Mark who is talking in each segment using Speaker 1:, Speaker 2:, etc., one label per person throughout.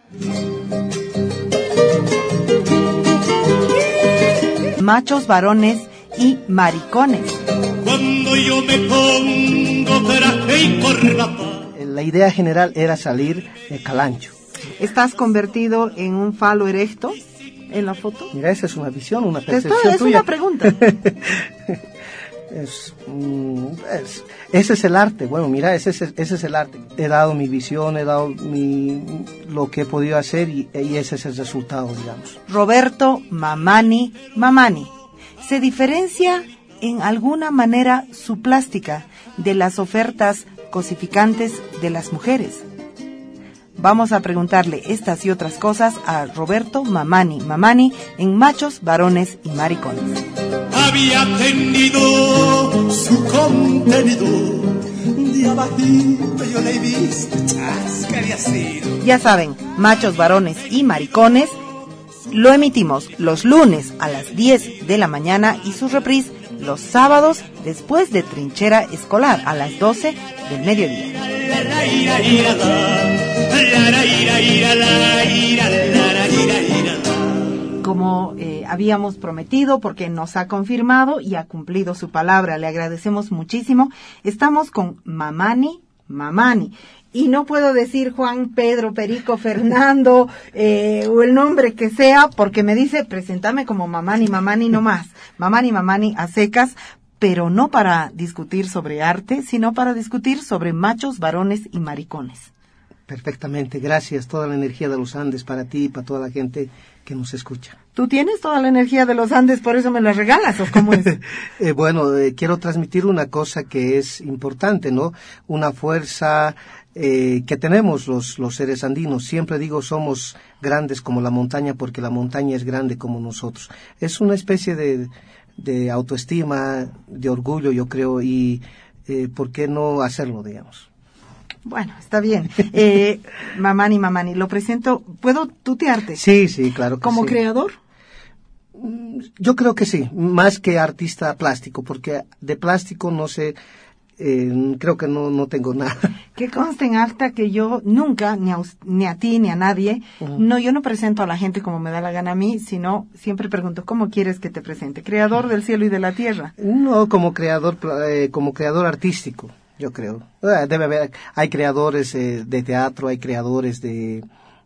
Speaker 1: Machos, varones y maricones.
Speaker 2: Cuando yo me pongo traje y corbata.
Speaker 3: La idea general era salir calancho.
Speaker 1: ¿Estás convertido en un falo erecto en la foto?
Speaker 3: Mira, esa es una visión, una percepción
Speaker 1: es
Speaker 3: tuya.
Speaker 1: una pregunta.
Speaker 3: Ese es el arte. Bueno, mira, ese es el arte. He dado mi visión, he dado lo que he podido hacer y ese es el resultado, digamos.
Speaker 1: Roberto Mamani Mamani. ¿Se diferencia en alguna manera su plástica de las ofertas cosificantes de las mujeres? Vamos a preguntarle estas y otras cosas a Roberto Mamani Mamani en Machos, Varones y Maricones.
Speaker 2: Había tenido su contenido de abajito, yo le he visto, que había sido.
Speaker 1: Ya saben, Machos, Varones y Maricones lo emitimos los lunes a las 10 de la mañana y su reprise los sábados después de Trinchera Escolar a las 12 del mediodía. Como habíamos prometido, porque nos ha confirmado y ha cumplido su palabra, le agradecemos muchísimo. Estamos con Mamani Mamani. Y no puedo decir Juan, Pedro, Perico, Fernando, o el nombre que sea, porque me dice, preséntame como Mamani Mamani nomás. Mamani Mamani a secas, pero no para discutir sobre arte, sino para discutir sobre machos, varones y maricones.
Speaker 3: Perfectamente, gracias. Toda la energía de los Andes para ti y para toda la gente que nos escucha.
Speaker 1: ¿Tú tienes toda la energía de los Andes, por eso me la regalas, o cómo es?
Speaker 3: Quiero transmitir una cosa que es importante, ¿no? Una fuerza que tenemos los seres andinos. Siempre digo, somos grandes como la montaña porque la montaña es grande como nosotros. Es una especie de autoestima, de orgullo, yo creo, y ¿por qué no hacerlo, digamos?
Speaker 1: Bueno, está bien. Mamani Mamani, lo presento. ¿Puedo tutearte?
Speaker 3: Sí, claro que
Speaker 1: ¿Como
Speaker 3: sí.
Speaker 1: creador?
Speaker 3: Yo creo que sí, más que artista plástico, porque de plástico no sé, creo que no tengo nada.
Speaker 1: Que conste en acta que yo nunca, ni a ti, ni a nadie, yo no presento a la gente como me da la gana a mí, sino siempre pregunto, ¿cómo quieres que te presente? ¿Creador del cielo y de la tierra?
Speaker 3: No, como creador artístico, yo creo. Debe haber, hay creadores de teatro, hay creadores de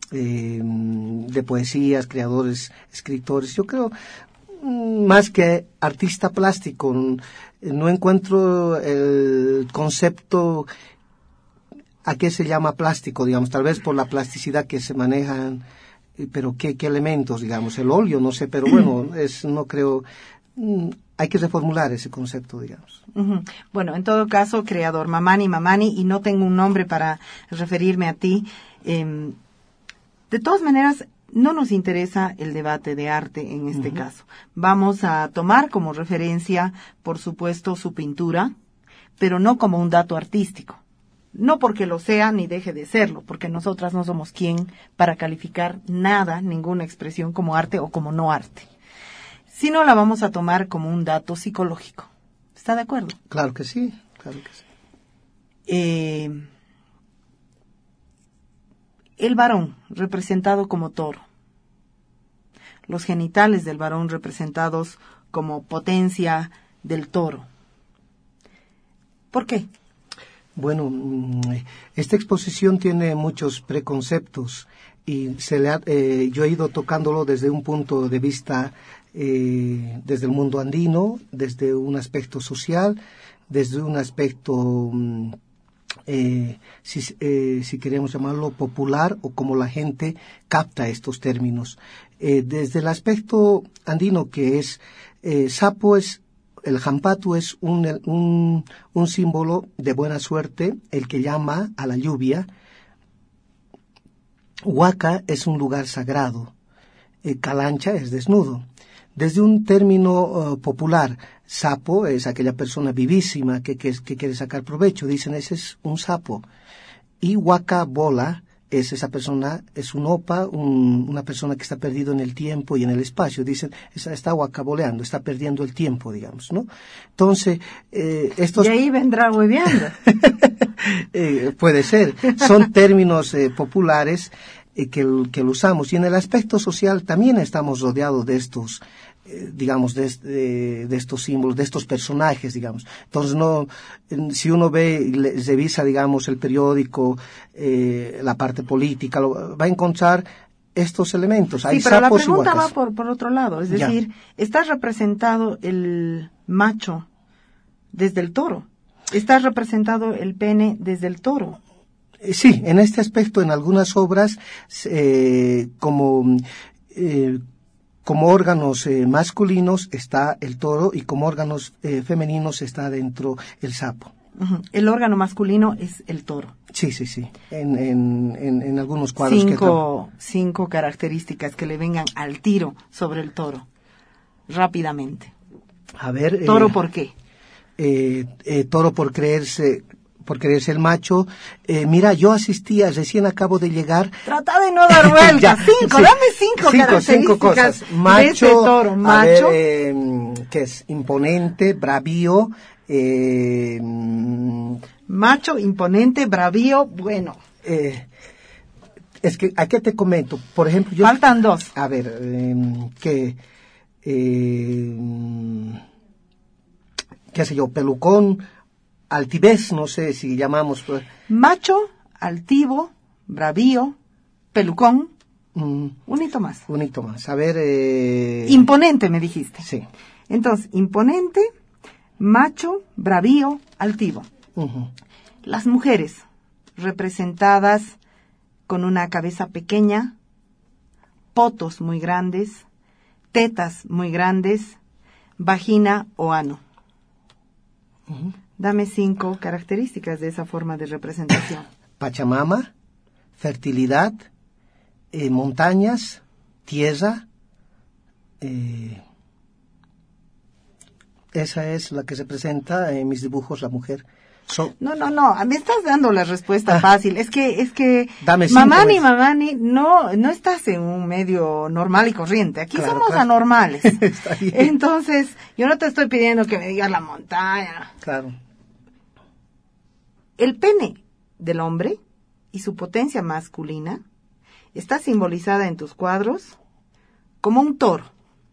Speaker 3: poesías, creadores, escritores. Yo creo, más que artista plástico, no encuentro el concepto a qué se llama plástico, digamos, tal vez por la plasticidad que se manejan, pero qué elementos, digamos, el óleo, no sé, pero bueno, no creo, hay que reformular ese concepto, digamos.
Speaker 1: Uh-huh. Bueno, en todo caso, creador, Mamani Mamani, y no tengo un nombre para referirme a ti. De todas maneras, no nos interesa el debate de arte en este caso. Vamos a tomar como referencia, por supuesto, su pintura, pero no como un dato artístico. No porque lo sea ni deje de serlo, porque nosotras no somos quien para calificar nada, ninguna expresión como arte o como no arte. Sino la vamos a tomar como un dato psicológico. ¿Está de acuerdo?
Speaker 3: Claro que sí, claro que sí.
Speaker 1: El varón, representado como toro. Los genitales del varón representados como potencia del toro. ¿Por qué?
Speaker 3: Bueno, esta exposición tiene muchos preconceptos y yo he ido tocándolo desde un punto de vista, desde el mundo andino, desde un aspecto social, desde un aspecto, si queremos llamarlo popular, o como la gente capta estos términos. Desde el aspecto andino, que es, sapo es, el jampatu es un símbolo de buena suerte, el que llama a la lluvia. Huaca es un lugar sagrado. Calancha es desnudo. Desde un término popular, sapo es aquella persona vivísima que quiere sacar provecho. Dicen, ese es un sapo. Y huaca bola es esa persona, es un opa, una persona que está perdido en el tiempo y en el espacio. Dicen, está guacaboleando, está perdiendo el tiempo, digamos, ¿no? Entonces, estos...
Speaker 1: Y ahí vendrá hueveando.
Speaker 3: Puede ser. Son términos populares que lo usamos. Y en el aspecto social también estamos rodeados de estos, digamos, de estos símbolos, de estos personajes, digamos. Entonces, si uno ve y revisa, digamos, el periódico, la parte política, va a encontrar estos elementos. Hay
Speaker 1: sí, pero la
Speaker 3: sapos y
Speaker 1: pregunta va
Speaker 3: huacas.
Speaker 1: por otro lado. Es decir, está representado el macho desde el toro. Está representado el pene desde el toro.
Speaker 3: Sí, en este aspecto, en algunas obras, como órganos masculinos está el toro y como órganos femeninos está dentro el sapo.
Speaker 1: Uh-huh. El órgano masculino es el toro.
Speaker 3: Sí. En algunos cuadros.
Speaker 1: Cinco características que le vengan al tiro sobre el toro. Rápidamente.
Speaker 3: A ver.
Speaker 1: ¿Toro por qué?
Speaker 3: Toro por creerse el macho. Mira, yo asistía, recién acabo de llegar.
Speaker 1: Trata de no dar vueltas. Dame cinco características.
Speaker 3: Cinco cosas. Macho,
Speaker 1: de ese toro. Macho.
Speaker 3: Que es imponente, bravío.
Speaker 1: Macho, imponente, bravío, bueno.
Speaker 3: Es que, ¿a qué te comento? Por ejemplo,
Speaker 1: faltan dos.
Speaker 3: A ver, qué sé yo, pelucón, altivez, no sé si llamamos.
Speaker 1: Macho, altivo, bravío, pelucón. Un hito más.
Speaker 3: A ver.
Speaker 1: Imponente, me dijiste.
Speaker 3: Sí.
Speaker 1: Entonces, imponente, macho, bravío, altivo.
Speaker 3: Uh-huh.
Speaker 1: Las mujeres, representadas con una cabeza pequeña, potos muy grandes, tetas muy grandes, vagina o ano.
Speaker 3: Uh-huh.
Speaker 1: Dame 5 características de esa forma de representación.
Speaker 3: Pachamama, fertilidad, montañas, tierra. Esa es la que se presenta en mis dibujos, la mujer.
Speaker 1: No, me estás dando la respuesta fácil. Es que Mamani, no estás en un medio normal y corriente. Aquí somos anormales.
Speaker 3: Está bien.
Speaker 1: Entonces, yo no te estoy pidiendo que me digas la montaña.
Speaker 3: Claro.
Speaker 1: El pene del hombre y su potencia masculina está simbolizada en tus cuadros como un toro.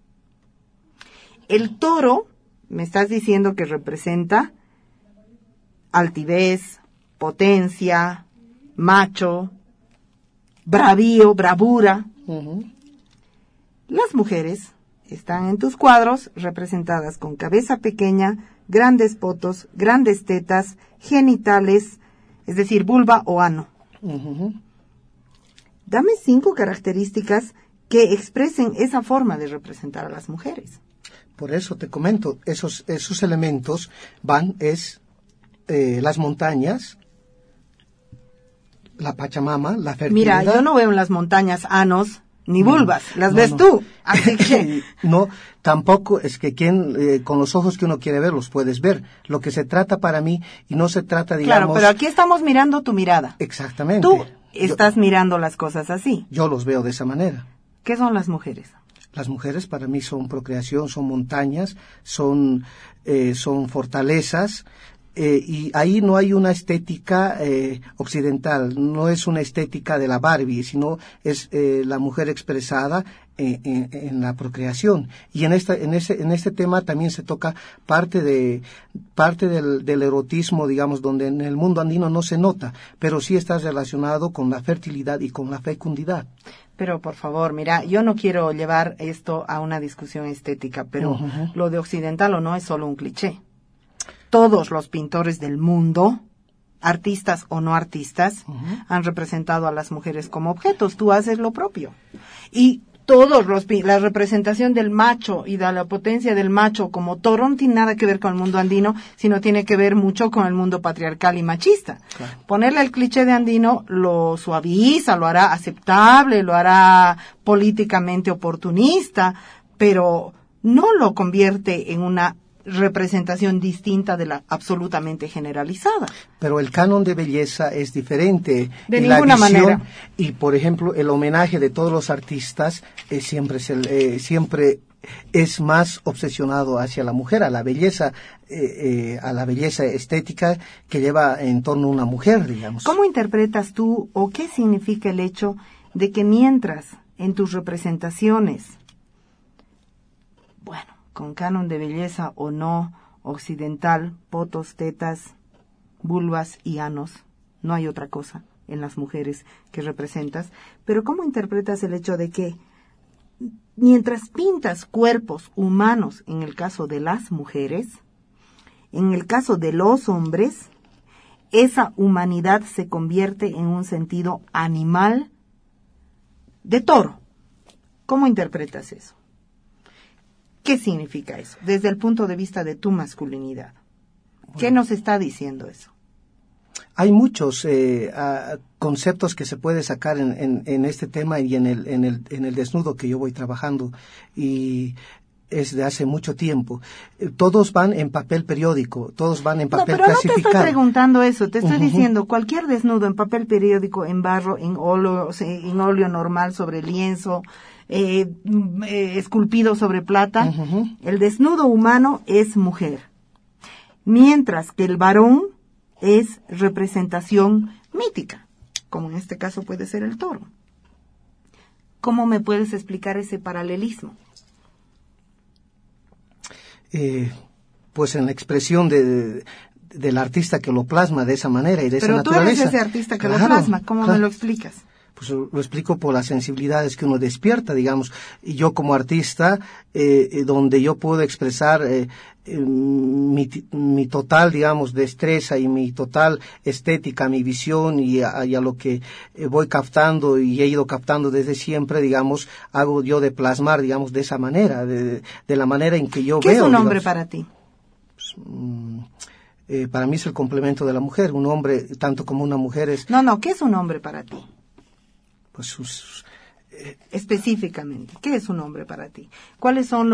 Speaker 1: El toro, me estás diciendo que representa altivez, potencia, macho, bravío, bravura.
Speaker 3: Uh-huh.
Speaker 1: Las mujeres están en tus cuadros representadas con cabeza pequeña, grandes potos, grandes tetas, genitales, es decir, vulva o ano.
Speaker 3: Uh-huh.
Speaker 1: Dame 5 características que expresen esa forma de representar a las mujeres.
Speaker 3: Por eso te comento, esos elementos las montañas, la Pachamama, la fertilidad.
Speaker 1: Mira, yo no veo en las montañas anos ni vulvas, las ves tú. Así que
Speaker 3: no, tampoco es que con los ojos que uno quiere ver los puedes ver. Lo que se trata para mí, y no se trata, digamos.
Speaker 1: Claro, pero aquí estamos mirando tu mirada.
Speaker 3: Exactamente.
Speaker 1: Tú estás mirando las cosas así.
Speaker 3: Yo los veo de esa manera.
Speaker 1: ¿Qué son las mujeres?
Speaker 3: Las mujeres para mí son procreación, son montañas, son fortalezas. Y ahí no hay una estética occidental, no es una estética de la Barbie, sino es la mujer expresada en la procreación. Y en este tema también se toca parte del erotismo, digamos, donde en el mundo andino no se nota, pero sí está relacionado con la fertilidad y con la fecundidad.
Speaker 1: Pero por favor, mira, yo no quiero llevar esto a una discusión estética, pero
Speaker 3: Uh-huh.
Speaker 1: Lo de occidental o no es solo un cliché. Todos los pintores del mundo, artistas o no artistas,
Speaker 3: Uh-huh.
Speaker 1: han representado a las mujeres como objetos. Tú haces lo propio. Y la representación del macho y de la potencia del macho como toro no tiene nada que ver con el mundo andino, sino tiene que ver mucho con el mundo patriarcal y machista.
Speaker 3: Claro.
Speaker 1: Ponerle el cliché de andino lo suaviza, lo hará aceptable, lo hará políticamente oportunista, pero no lo convierte en una representación distinta de la absolutamente generalizada.
Speaker 3: Pero el canon de belleza es diferente.
Speaker 1: De
Speaker 3: y
Speaker 1: ninguna manera.
Speaker 3: Y, por ejemplo, el homenaje de todos los artistas siempre es más obsesionado hacia la mujer, a la belleza estética que lleva en torno a una mujer, digamos.
Speaker 1: ¿Cómo interpretas tú o qué significa el hecho de que mientras en tus representaciones, bueno, con canon de belleza o no, occidental, potos, tetas, vulvas y anos, no hay otra cosa en las mujeres que representas, pero ¿cómo interpretas el hecho de que mientras pintas cuerpos humanos en el caso de las mujeres, en el caso de los hombres, esa humanidad se convierte en un sentido animal de toro? ¿Cómo interpretas eso? ¿Qué significa eso desde el punto de vista de tu masculinidad? ¿Qué nos está diciendo eso?
Speaker 3: Hay muchos conceptos que se puede sacar en este tema y en el desnudo que yo voy trabajando, y es de hace mucho tiempo. Todos van en papel periódico, todos van en papel clasificado. No te estoy
Speaker 1: preguntando eso, te estoy diciendo cualquier desnudo en papel periódico, en barro, en óleo normal sobre lienzo, esculpido sobre plata, el desnudo humano es mujer, mientras que el varón es representación mítica, como en este caso puede ser el toro. ¿Cómo me puedes explicar ese paralelismo?
Speaker 3: Pues en la expresión del artista que lo plasma de esa manera y de esa naturaleza.
Speaker 1: Pero tú eres ese artista que lo plasma, ¿cómo me lo explicas?
Speaker 3: Pues lo explico por las sensibilidades que uno despierta, digamos. Y yo como artista, donde yo puedo expresar mi total, digamos, destreza y mi total estética, mi visión y a lo que voy captando y he ido captando desde siempre, digamos, hago yo de plasmar, digamos, de esa manera, de la manera en que yo veo.
Speaker 1: ¿Qué es un hombre para ti?
Speaker 3: Pues, para mí es el complemento de la mujer. Un hombre, tanto como una mujer, es...
Speaker 1: No, ¿qué es un hombre para ti?
Speaker 3: Pues
Speaker 1: específicamente, ¿qué es un hombre para ti? ¿Cuáles son